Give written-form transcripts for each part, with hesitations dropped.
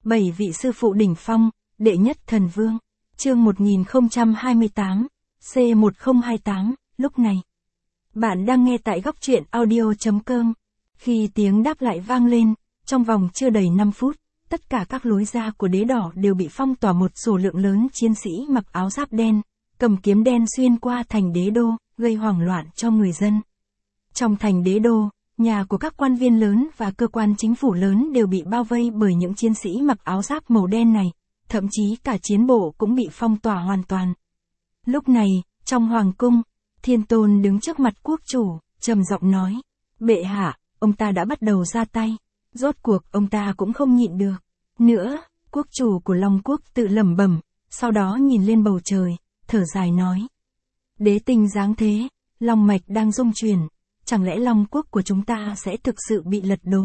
7 vị sư phụ đỉnh phong, đệ nhất thần vương. Chương 1028, C1028, lúc này. Bạn đang nghe tại góc truyện audio.com. Khi tiếng đáp lại vang lên, trong vòng chưa đầy 5 phút, tất cả các lối ra của đế đỏ đều bị phong tỏa một số lượng lớn chiến sĩ mặc áo giáp đen, cầm kiếm đen xuyên qua thành đế đô, gây hoảng loạn cho người dân. Trong thành đế đô, nhà của các quan viên lớn và cơ quan chính phủ lớn đều bị bao vây bởi những chiến sĩ mặc áo giáp màu đen này, thậm chí cả chiến bộ cũng bị phong tỏa hoàn toàn. Lúc này, trong hoàng cung, Thiên Tôn đứng trước mặt quốc chủ, trầm giọng nói, bệ hạ, ông ta đã bắt đầu ra tay, rốt cuộc ông ta cũng không nhịn được. Nữa, quốc chủ của Long Quốc tự lẩm bẩm, sau đó nhìn lên bầu trời, thở dài nói. Đế tinh giáng thế, Long Mạch đang rung chuyển, chẳng lẽ Long Quốc của chúng ta sẽ thực sự bị lật đổ?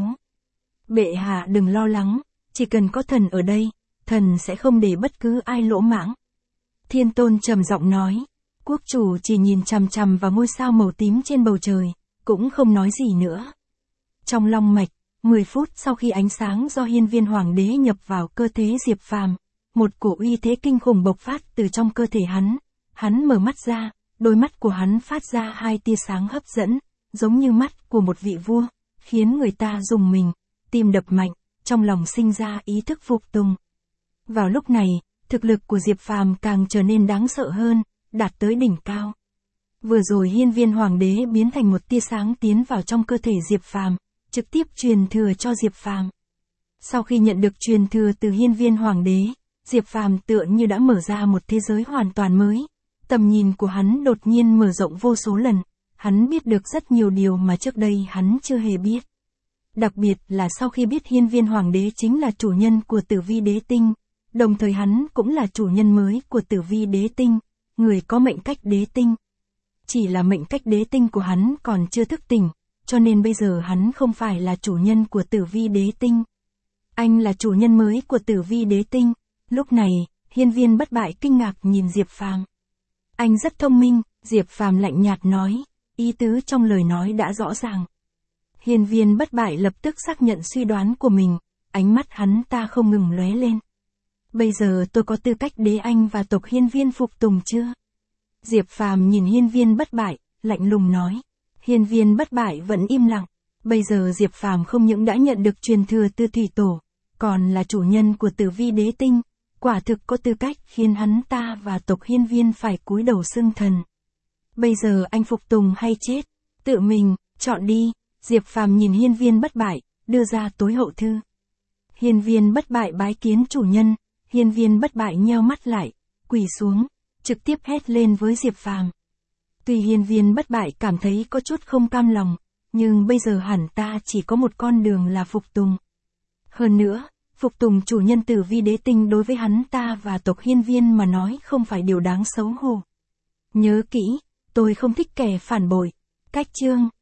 Bệ hạ đừng lo lắng, chỉ cần có thần ở đây, thần sẽ không để bất cứ ai lỗ mãng. Thiên Tôn trầm giọng nói, quốc chủ chỉ nhìn chằm chằm vào ngôi sao màu tím trên bầu trời, cũng không nói gì nữa. Trong Long Mạch, 10 phút sau khi ánh sáng do hiên viên hoàng đế nhập vào cơ thể Diệp Phàm, một cổ uy thế kinh khủng bộc phát từ trong cơ thể hắn mở mắt ra, đôi mắt của hắn phát ra hai tia sáng hấp dẫn, giống như mắt của một vị vua, khiến người ta rùng mình, tim đập mạnh, trong lòng sinh ra ý thức phục tùng. Vào lúc này, thực lực của Diệp Phàm càng trở nên đáng sợ hơn, đạt tới đỉnh cao. Vừa rồi hiên viên hoàng đế biến thành một tia sáng tiến vào trong cơ thể Diệp Phàm, trực tiếp truyền thừa cho Diệp Phàm. Sau khi nhận được truyền thừa từ hiên viên hoàng đế, Diệp Phàm tựa như đã mở ra một thế giới hoàn toàn mới. Tầm nhìn của hắn đột nhiên mở rộng vô số lần, hắn biết được rất nhiều điều mà trước đây hắn chưa hề biết. Đặc biệt là sau khi biết hiên viên hoàng đế chính là chủ nhân của Tử Vi Đế Tinh, đồng thời hắn cũng là chủ nhân mới của Tử Vi Đế Tinh, người có mệnh cách đế tinh. Chỉ là mệnh cách đế tinh của hắn còn chưa thức tỉnh, cho nên bây giờ hắn không phải là chủ nhân của Tử Vi Đế Tinh. Anh là chủ nhân mới của Tử Vi Đế Tinh. Lúc này, hiên viên bất bại kinh ngạc nhìn Diệp Phàm. Anh rất thông minh, Diệp Phàm lạnh nhạt nói, ý tứ trong lời nói đã rõ ràng. Hiên viên bất bại lập tức xác nhận suy đoán của mình, ánh mắt hắn ta không ngừng lóe lên. Bây giờ tôi có tư cách đế anh và tộc hiên viên phục tùng chưa? Diệp Phàm nhìn hiên viên bất bại, lạnh lùng nói. Hiên viên bất bại vẫn im lặng. Bây giờ Diệp Phàm không những đã nhận được truyền thừa từ thủy tổ, còn là chủ nhân của Tử Vi Đế Tinh, quả thực có tư cách khiến hắn ta và tộc hiên viên phải cúi đầu xưng thần. Bây giờ anh phục tùng hay chết? Tự mình, chọn đi. Diệp Phàm nhìn hiên viên bất bại, đưa ra tối hậu thư. Hiên viên bất bại bái kiến chủ nhân, hiên viên bất bại nheo mắt lại, quỳ xuống, trực tiếp hét lên với Diệp Phàm. Tuy hiên viên bất bại cảm thấy có chút không cam lòng, nhưng bây giờ hẳn ta chỉ có một con đường là phục tùng. Hơn nữa, phục tùng chủ nhân Tử Vi Đế Tinh đối với hắn ta và tộc hiên viên mà nói không phải điều đáng xấu hổ. Nhớ kỹ, tôi không thích kẻ phản bội. Cách chương